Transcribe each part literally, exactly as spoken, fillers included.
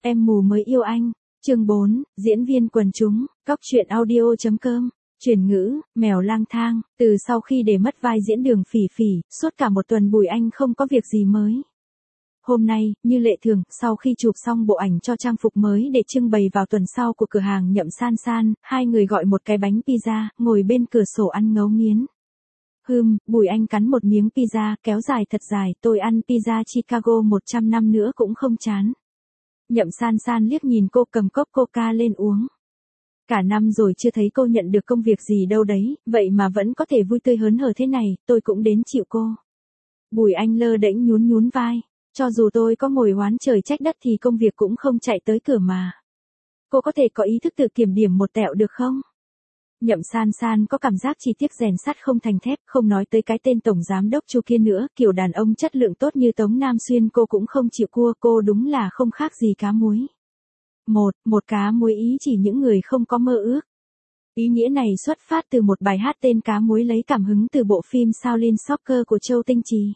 Em mù mới yêu anh. Chương bốn, diễn viên quần chúng, Cóc truyện audio.com. Chuyển ngữ, mèo lang thang. Từ sau khi để mất vai diễn Đường Phỉ Phỉ, suốt cả một tuần Bùi Anh không có việc gì mới. Hôm nay, như lệ thường, sau khi chụp xong bộ ảnh cho trang phục mới để trưng bày vào tuần sau của cửa hàng Nhậm San San, hai người gọi một cái bánh pizza, ngồi bên cửa sổ ăn ngấu nghiến. Hừm, Bùi Anh cắn một miếng pizza, kéo dài thật dài, tôi ăn pizza Chicago một trăm năm nữa cũng không chán. Nhậm San San liếc nhìn cô cầm cốc coca lên uống. Cả năm rồi chưa thấy cô nhận được công việc gì đâu đấy, vậy mà vẫn có thể vui tươi hớn hở thế này, tôi cũng đến chịu cô. Bùi Anh lơ đễnh nhún nhún vai, cho dù tôi có ngồi oán trời trách đất thì công việc cũng không chạy tới cửa mà. Cô có thể có ý thức tự kiểm điểm một tẹo được không? Nhậm San San có cảm giác chỉ tiếc rèn sắt không thành thép, không nói tới cái tên tổng giám đốc Chu kia nữa, kiểu đàn ông chất lượng tốt như Tống Nam Xuyên cô cũng không chịu cua, cô đúng là không khác gì cá muối. Một, một cá muối ý chỉ những người không có mơ ước. Ý nghĩa này xuất phát từ một bài hát tên Cá Muối lấy cảm hứng từ bộ phim Shaolin Soccer của Châu Tinh Trì.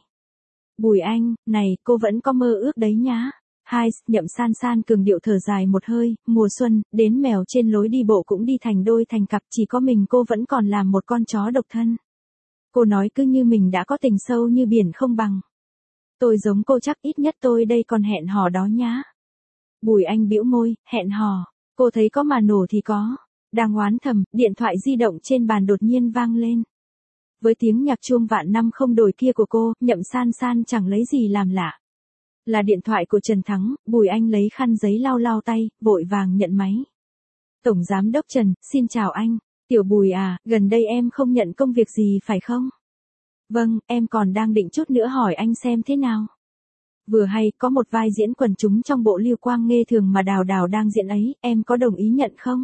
Bùi Anh, này, cô vẫn có mơ ước đấy nhá. Hai, Nhậm San San cường điệu thở dài một hơi, mùa xuân, đến mèo trên lối đi bộ cũng đi thành đôi thành cặp, chỉ có mình cô vẫn còn làm một con chó độc thân. Cô nói cứ như mình đã có tình sâu như biển không bằng. Tôi giống cô chắc ít nhất tôi đây còn hẹn hò đó nhá. Bùi Anh bĩu môi, hẹn hò, cô thấy có mà nổ thì có. Đang oán thầm, điện thoại di động trên bàn đột nhiên vang lên. Với tiếng nhạc chuông vạn năm không đổi kia của cô, Nhậm San San chẳng lấy gì làm lạ. Là điện thoại của Trần Thắng, Bùi Anh lấy khăn giấy lau lau tay, vội vàng nhận máy. Tổng Giám đốc Trần, xin chào anh. Tiểu Bùi à, gần đây em không nhận công việc gì phải không? Vâng, em còn đang định chút nữa hỏi anh xem thế nào. Vừa hay, có một vai diễn quần chúng trong bộ Lưu Quang Nghê Thường mà Đào Đào đang diễn ấy, em có đồng ý nhận không?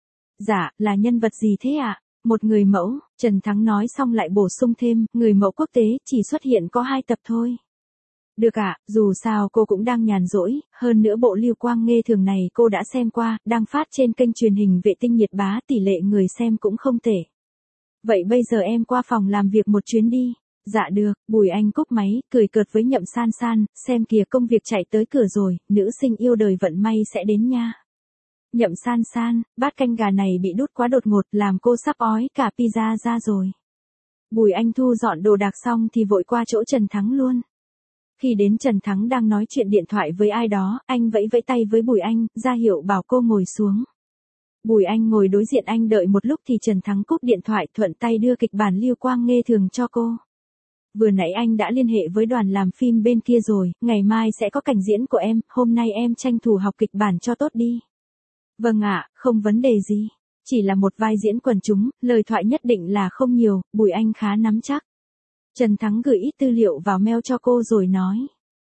Dạ, là nhân vật gì thế ạ? À? Một người mẫu, Trần Thắng nói xong lại bổ sung thêm, người mẫu quốc tế, chỉ xuất hiện có hai tập thôi. Được ạ, à, dù sao cô cũng đang nhàn rỗi, hơn nữa bộ Lưu Quang Nghê Thường này cô đã xem qua, đang phát trên kênh truyền hình Vệ tinh Nhiệt Bá, tỷ lệ người xem cũng không tệ. Vậy bây giờ em qua phòng làm việc một chuyến đi. Dạ được, Bùi Anh cúp máy, cười cợt với Nhậm San San, xem kìa công việc chạy tới cửa rồi, nữ sinh yêu đời vận may sẽ đến nha. Nhậm San San, bát canh gà này bị đút quá đột ngột, làm cô sắp ói cả pizza ra rồi. Bùi Anh thu dọn đồ đạc xong thì vội qua chỗ Trần Thắng luôn. Khi đến Trần Thắng đang nói chuyện điện thoại với ai đó, anh vẫy vẫy tay với Bùi Anh, ra hiệu bảo cô ngồi xuống. Bùi Anh ngồi đối diện anh đợi một lúc thì Trần Thắng cúp điện thoại thuận tay đưa kịch bản Lưu Quang Nghê Thường cho cô. Vừa nãy anh đã liên hệ với đoàn làm phim bên kia rồi, ngày mai sẽ có cảnh diễn của em, hôm nay em tranh thủ học kịch bản cho tốt đi. Vâng ạ, không vấn đề gì. Chỉ là một vai diễn quần chúng, lời thoại nhất định là không nhiều, Bùi Anh khá nắm chắc. Trần Thắng gửi ít tư liệu vào mail cho cô rồi nói.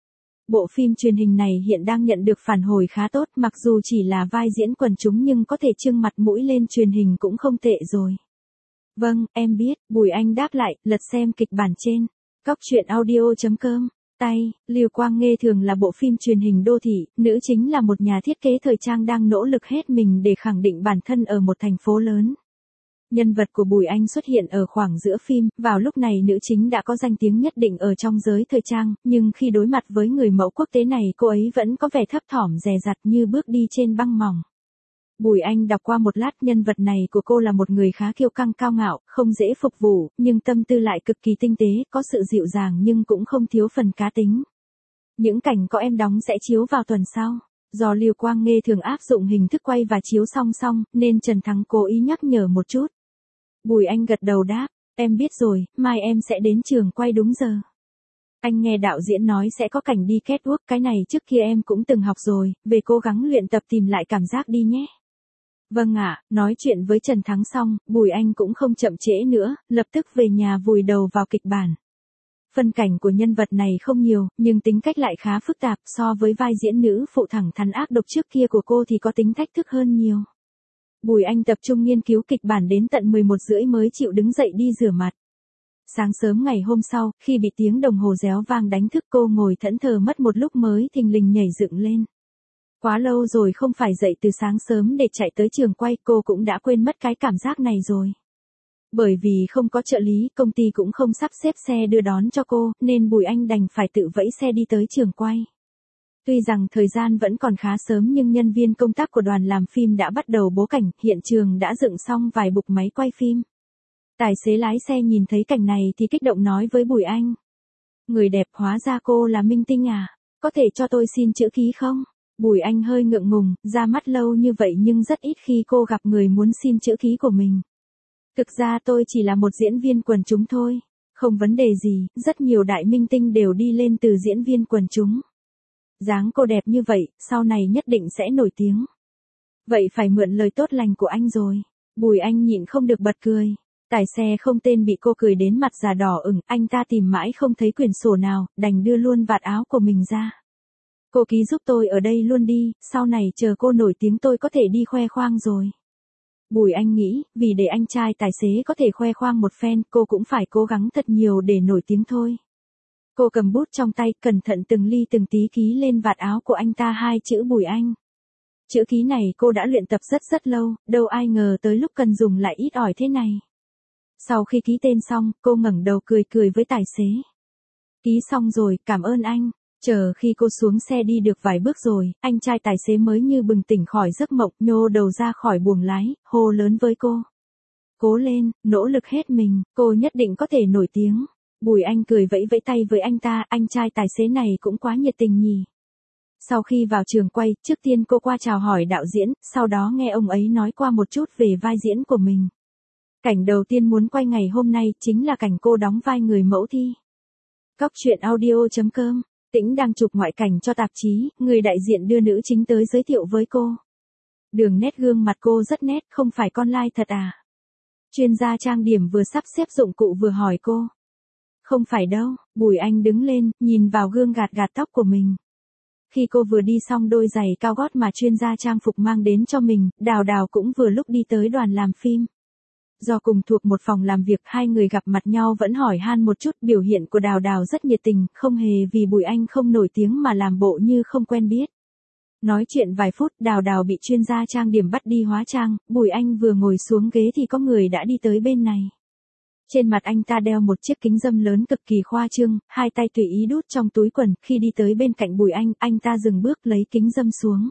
Bộ phim truyền hình này hiện đang nhận được phản hồi khá tốt, mặc dù chỉ là vai diễn quần chúng nhưng có thể trưng mặt mũi lên truyền hình cũng không tệ rồi. Vâng, em biết, Bùi Anh đáp lại, lật xem kịch bản trên. Cóc truyện audio.com. Tay, Lưu Quang Nghê Thường là bộ phim truyền hình đô thị, nữ chính là một nhà thiết kế thời trang đang nỗ lực hết mình để khẳng định bản thân ở một thành phố lớn. Nhân vật của Bùi Anh xuất hiện ở khoảng giữa phim, vào lúc này nữ chính đã có danh tiếng nhất định ở trong giới thời trang, nhưng khi đối mặt với người mẫu quốc tế này cô ấy vẫn có vẻ thấp thỏm dè dặt như bước đi trên băng mỏng. Bùi Anh đọc qua một lát, nhân vật này của cô là một người khá kiêu căng cao ngạo, không dễ phục vụ, nhưng tâm tư lại cực kỳ tinh tế, có sự dịu dàng nhưng cũng không thiếu phần cá tính. Những cảnh có em đóng sẽ chiếu vào tuần sau. Do Lưu Quang Nghê Thường áp dụng hình thức quay và chiếu song song, nên Trần Thắng cố ý nhắc nhở một chút. Bùi Anh gật đầu đáp, em biết rồi, mai em sẽ đến trường quay đúng giờ. Anh nghe đạo diễn nói sẽ có cảnh đi catwalk, cái này trước kia em cũng từng học rồi, về cố gắng luyện tập tìm lại cảm giác đi nhé. Vâng ạ, à, nói chuyện với Trần Thắng xong, Bùi Anh cũng không chậm trễ nữa, lập tức về nhà vùi đầu vào kịch bản. Phân cảnh của nhân vật này không nhiều, nhưng tính cách lại khá phức tạp, so với vai diễn nữ phụ thẳng thắn ác độc trước kia của cô thì có tính thách thức hơn nhiều. Bùi Anh tập trung nghiên cứu kịch bản đến tận mười một rưỡi mới chịu đứng dậy đi rửa mặt. Sáng sớm ngày hôm sau, khi bị tiếng đồng hồ réo vang đánh thức cô ngồi thẫn thờ mất một lúc mới thình lình nhảy dựng lên. Quá lâu rồi không phải dậy từ sáng sớm để chạy tới trường quay, cô cũng đã quên mất cái cảm giác này rồi. Bởi vì không có trợ lý, công ty cũng không sắp xếp xe đưa đón cho cô, nên Bùi Anh đành phải tự vẫy xe đi tới trường quay. Tuy rằng thời gian vẫn còn khá sớm nhưng nhân viên công tác của đoàn làm phim đã bắt đầu bố cảnh, hiện trường đã dựng xong vài bục máy quay phim. Tài xế lái xe nhìn thấy cảnh này thì kích động nói với Bùi Anh. Người đẹp, hóa ra cô là minh tinh à, có thể cho tôi xin chữ ký không? Bùi Anh hơi ngượng ngùng, ra mắt lâu như vậy nhưng rất ít khi cô gặp người muốn xin chữ ký của mình. Thực ra tôi chỉ là một diễn viên quần chúng thôi. Không vấn đề gì, rất nhiều đại minh tinh đều đi lên từ diễn viên quần chúng. Dáng cô đẹp như vậy, sau này nhất định sẽ nổi tiếng. Vậy phải mượn lời tốt lành của anh rồi. Bùi Anh nhịn không được bật cười. Tài xe không tên bị cô cười đến mặt già đỏ ửng, anh ta tìm mãi không thấy quyển sổ nào, đành đưa luôn vạt áo của mình ra. Cô ký giúp tôi ở đây luôn đi, sau này chờ cô nổi tiếng tôi có thể đi khoe khoang rồi. Bùi Anh nghĩ, vì để anh trai tài xế có thể khoe khoang một phen, cô cũng phải cố gắng thật nhiều để nổi tiếng thôi. Cô cầm bút trong tay, cẩn thận từng ly từng tí ký lên vạt áo của anh ta hai chữ Bùi Anh. Chữ ký này cô đã luyện tập rất rất lâu, đâu ai ngờ tới lúc cần dùng lại ít ỏi thế này. Sau khi ký tên xong, cô ngẩng đầu cười cười với tài xế. Ký xong rồi, cảm ơn anh. Chờ khi cô xuống xe đi được vài bước rồi, anh trai tài xế mới như bừng tỉnh khỏi giấc mộng, nhô đầu ra khỏi buồng lái, hô lớn với cô. Cố lên, nỗ lực hết mình, cô nhất định có thể nổi tiếng. Bùi Anh cười vẫy vẫy tay với anh ta, anh trai tài xế này cũng quá nhiệt tình nhỉ. Sau khi vào trường quay, trước tiên cô qua chào hỏi đạo diễn, sau đó nghe ông ấy nói qua một chút về vai diễn của mình. Cảnh đầu tiên muốn quay ngày hôm nay chính là cảnh cô đóng vai người mẫu thi. Cóc truyện audio chấm com. Tĩnh đang chụp ngoại cảnh cho tạp chí, người đại diện đưa nữ chính tới giới thiệu với cô. Đường nét gương mặt cô rất nét, không phải con lai thật à? Chuyên gia trang điểm vừa sắp xếp dụng cụ vừa hỏi cô. Không phải đâu, Bùi Anh đứng lên, nhìn vào gương gạt gạt tóc của mình. Khi cô vừa đi xong đôi giày cao gót mà chuyên gia trang phục mang đến cho mình, Đào Đào cũng vừa lúc đi tới đoàn làm phim. Do cùng thuộc một phòng làm việc, hai người gặp mặt nhau vẫn hỏi han một chút, biểu hiện của Đào Đào rất nhiệt tình, không hề vì Bùi Anh không nổi tiếng mà làm bộ như không quen biết. Nói chuyện vài phút, Đào Đào bị chuyên gia trang điểm bắt đi hóa trang, Bùi Anh vừa ngồi xuống ghế thì có người đã đi tới bên này. Trên mặt anh ta đeo một chiếc kính râm lớn cực kỳ khoa trương, hai tay tùy ý đút trong túi quần, khi đi tới bên cạnh Bùi Anh, anh ta dừng bước lấy kính râm xuống.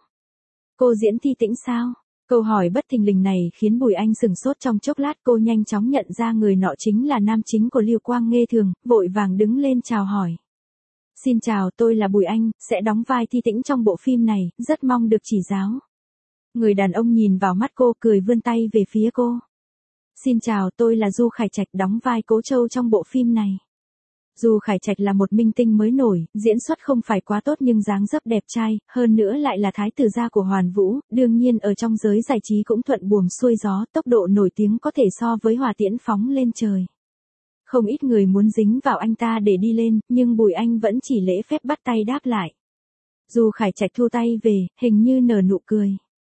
Cô diễn Thi Tĩnh sao? Câu hỏi bất thình lình này khiến Bùi Anh sửng sốt trong chốc lát, cô nhanh chóng nhận ra người nọ chính là nam chính của Lưu Quang Nghê Thường, vội vàng đứng lên chào hỏi. Xin chào, tôi là Bùi Anh, sẽ đóng vai Thi Tĩnh trong bộ phim này, rất mong được chỉ giáo. Người đàn ông nhìn vào mắt cô cười vươn tay về phía cô. Xin chào, tôi là Du Khải Trạch, đóng vai Cố Châu trong bộ phim này. Du Khải Trạch là một minh tinh mới nổi, diễn xuất không phải quá tốt nhưng dáng dấp đẹp trai, hơn nữa lại là thái tử gia của Hoàn Vũ, đương nhiên ở trong giới giải trí cũng thuận buồm xuôi gió, tốc độ nổi tiếng có thể so với hỏa tiễn phóng lên trời. Không ít người muốn dính vào anh ta để đi lên, nhưng Bùi Anh vẫn chỉ lễ phép bắt tay đáp lại. Du Khải Trạch thu tay về, hình như nở nụ cười.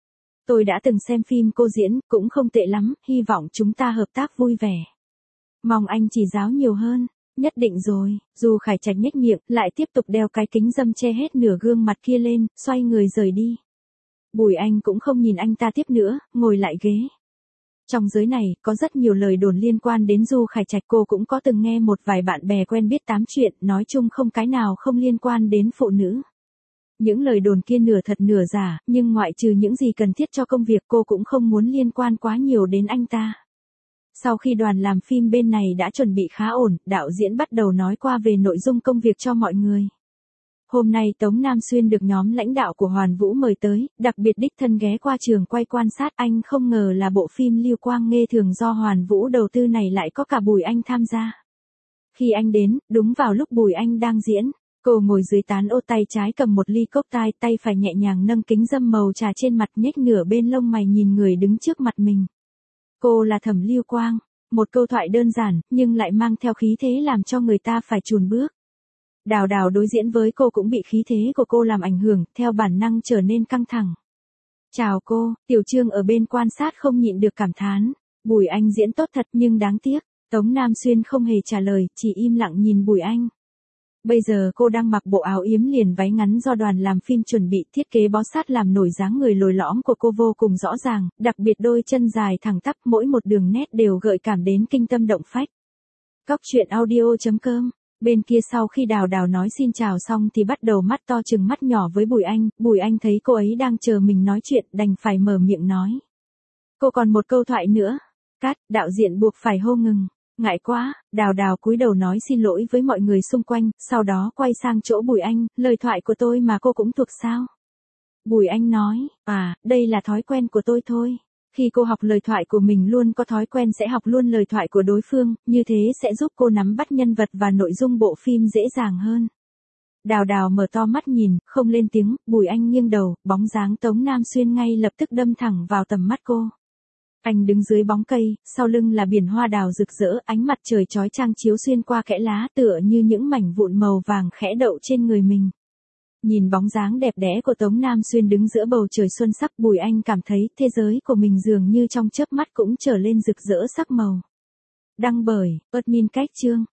Tôi đã từng xem phim cô diễn, cũng không tệ lắm, hy vọng chúng ta hợp tác vui vẻ. Mong anh chỉ giáo nhiều hơn. Nhất định rồi, Du Khải Trạch nhếch miệng, lại tiếp tục đeo cái kính râm che hết nửa gương mặt kia lên, xoay người rời đi. Bùi Anh cũng không nhìn anh ta tiếp nữa, ngồi lại ghế. Trong giới này, có rất nhiều lời đồn liên quan đến Du Khải Trạch, cô cũng có từng nghe một vài bạn bè quen biết tám chuyện, nói chung không cái nào không liên quan đến phụ nữ. Những lời đồn kia nửa thật nửa giả, nhưng ngoại trừ những gì cần thiết cho công việc cô cũng không muốn liên quan quá nhiều đến anh ta. Sau khi đoàn làm phim bên này đã chuẩn bị khá ổn, đạo diễn bắt đầu nói qua về nội dung công việc cho mọi người. Hôm nay Tống Nam Xuyên được nhóm lãnh đạo của Hoàn Vũ mời tới, đặc biệt đích thân ghé qua trường quay quan sát, anh không ngờ là bộ phim Lưu Quang Nghê Thường do Hoàn Vũ đầu tư này lại có cả Bùi Anh tham gia. Khi anh đến, đúng vào lúc Bùi Anh đang diễn, cô ngồi dưới tán ô, tay trái cầm một ly cốc tai, tay phải nhẹ nhàng nâng kính râm màu trà trên mặt, nhếch nửa bên lông mày nhìn người đứng trước mặt mình. Cô là Thẩm Lưu Quang, một câu thoại đơn giản, nhưng lại mang theo khí thế làm cho người ta phải chùn bước. Đào Đào đối diễn với cô cũng bị khí thế của cô làm ảnh hưởng, theo bản năng trở nên căng thẳng. Chào cô, Tiểu Trương ở bên quan sát không nhịn được cảm thán. Bùi Anh diễn tốt thật nhưng đáng tiếc. Tống Nam Xuyên không hề trả lời, chỉ im lặng nhìn Bùi Anh. Bây giờ cô đang mặc bộ áo yếm liền váy ngắn do đoàn làm phim chuẩn bị, thiết kế bó sát làm nổi dáng người lồi lõm của cô vô cùng rõ ràng, đặc biệt đôi chân dài thẳng tắp, mỗi một đường nét đều gợi cảm đến kinh tâm động phách. Cóc truyện audio chấm com Bên kia sau khi Đào Đào nói xin chào xong thì bắt đầu mắt to chừng mắt nhỏ với Bùi Anh, Bùi Anh thấy cô ấy đang chờ mình nói chuyện đành phải mở miệng nói. Cô còn một câu thoại nữa. Cắt, đạo diễn buộc phải hô ngừng. Ngại quá, Đào Đào cúi đầu nói xin lỗi với mọi người xung quanh, sau đó quay sang chỗ Bùi Anh, lời thoại của tôi mà cô cũng thuộc sao? Bùi Anh nói, à, đây là thói quen của tôi thôi. Khi cô học lời thoại của mình luôn có thói quen sẽ học luôn lời thoại của đối phương, như thế sẽ giúp cô nắm bắt nhân vật và nội dung bộ phim dễ dàng hơn. Đào Đào mở to mắt nhìn, không lên tiếng, Bùi Anh nghiêng đầu, bóng dáng Tống Nam Xuyên ngay lập tức đâm thẳng vào tầm mắt cô. Anh đứng dưới bóng cây, sau lưng là biển hoa đào rực rỡ, ánh mặt trời chói chang chiếu xuyên qua kẽ lá tựa như những mảnh vụn màu vàng khẽ đậu trên người mình. Nhìn bóng dáng đẹp đẽ của Tống Nam Xuyên đứng giữa bầu trời xuân sắc, Bùi Anh cảm thấy thế giới của mình dường như trong chớp mắt cũng trở lên rực rỡ sắc màu. Đăng bởi admin cách chương.